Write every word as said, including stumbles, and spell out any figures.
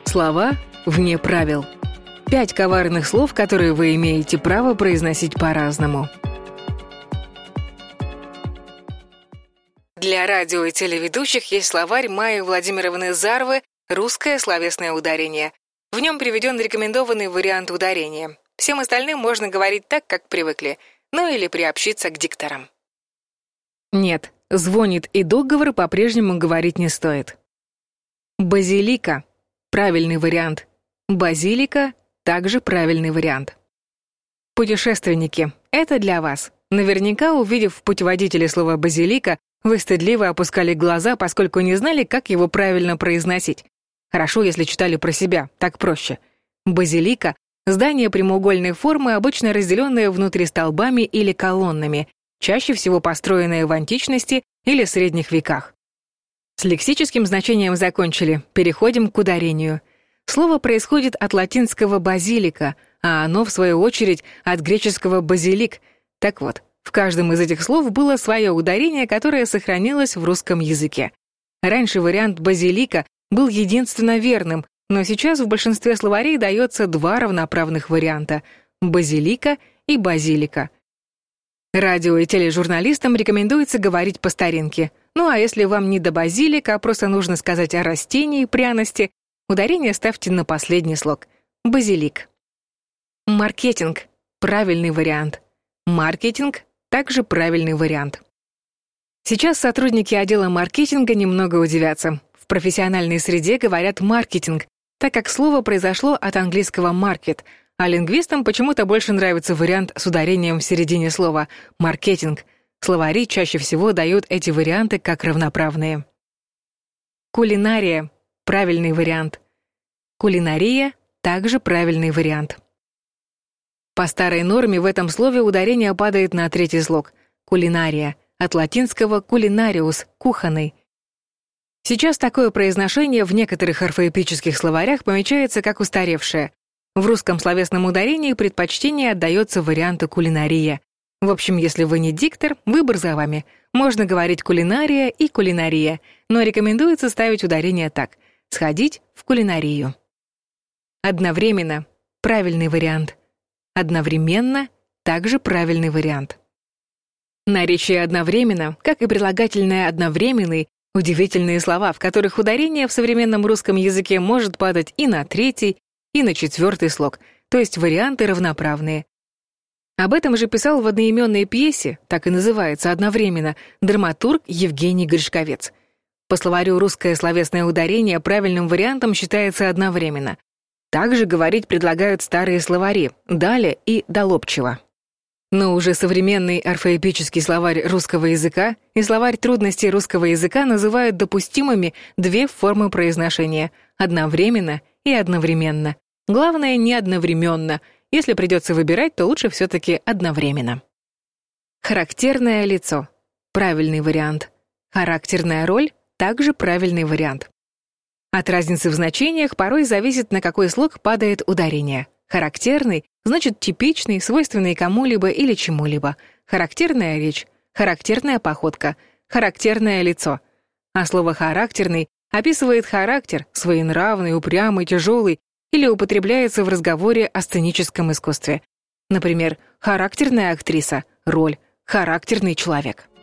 Слова вне правил. Пять коварных слов, которые вы имеете право произносить по-разному. Для радио и телеведущих есть словарь Майи Владимировны Зарвы «Русское словесное ударение». В нем приведен рекомендованный вариант ударения. Всем остальным можно говорить так, как привыкли, ну или приобщиться к дикторам. Нет, звонит и договор по-прежнему говорить не стоит. Базилика – правильный вариант. Базилика – также правильный вариант. Путешественники – это для вас. Наверняка, увидев в путеводителе слово «базилика», вы стыдливо опускали глаза, поскольку не знали, как его правильно произносить. Хорошо, если читали про себя, так проще. Базилика – здание прямоугольной формы, обычно разделенное внутри столбами или колоннами, чаще всего построенное в античности или средних веках. С лексическим значением закончили, переходим к ударению. Слово происходит от латинского «базилика», а оно, в свою очередь, от греческого «базилик». Так вот, в каждом из этих слов было свое ударение, которое сохранилось в русском языке. Раньше вариант «базилика» был единственно верным, но сейчас в большинстве словарей дается два равноправных варианта – «базилика» и «базилика». Радио и тележурналистам рекомендуется говорить по старинке. Ну а если вам не до базилика, а просто нужно сказать о растении, пряности, ударение ставьте на последний слог – базилик. Маркетинг – правильный вариант. Маркетинг – также правильный вариант. Сейчас сотрудники отдела маркетинга немного удивятся. В профессиональной среде говорят «маркетинг», так как слово произошло от английского «market», а лингвистам почему-то больше нравится вариант с ударением в середине слова «маркетинг». Словари чаще всего дают эти варианты как равноправные. Кулинария – правильный вариант. Кулинария – также правильный вариант. По старой норме в этом слове ударение падает на третий слог – кулинария, от латинского «кулинариус» – кухонный. Сейчас такое произношение в некоторых орфоэпических словарях помечается как устаревшее. В русском словесном ударении предпочтение отдается варианту кулинария. В общем, если вы не диктор, выбор за вами. Можно говорить кулинария и кулинария, но рекомендуется ставить ударение так – сходить в кулинарию. Одновременно – правильный вариант. Одновременно – также правильный вариант. Наречие одновременно, как и прилагательное одновременный, удивительные слова, в которых ударение в современном русском языке может падать и на третий, и на четвертый слог, то есть варианты равноправные. Об этом же писал в одноименной пьесе, так и называется одновременно, драматург Евгений Гришковец. По словарю «Русское словесное ударение» правильным вариантом считается одновременно. Также говорить предлагают старые словари «дале» и «долобчиво». Но уже современный орфоэпический словарь русского языка и словарь трудностей русского языка называют допустимыми две формы произношения – одновременно и одновременно. Главное, не одновременно. Если придется выбирать, то лучше все-таки одновременно. Характерное лицо – правильный вариант. Характерная роль – также правильный вариант. От разницы в значениях порой зависит, на какой слог падает ударение. Характерный – значит типичный, свойственный кому-либо или чему-либо. Характерная речь, характерная походка, характерное лицо. А слово «характерный» описывает характер, своенравный, упрямый, тяжелый, или употребляется в разговоре о сценическом искусстве. Например, характерная актриса – роль, характерный человек.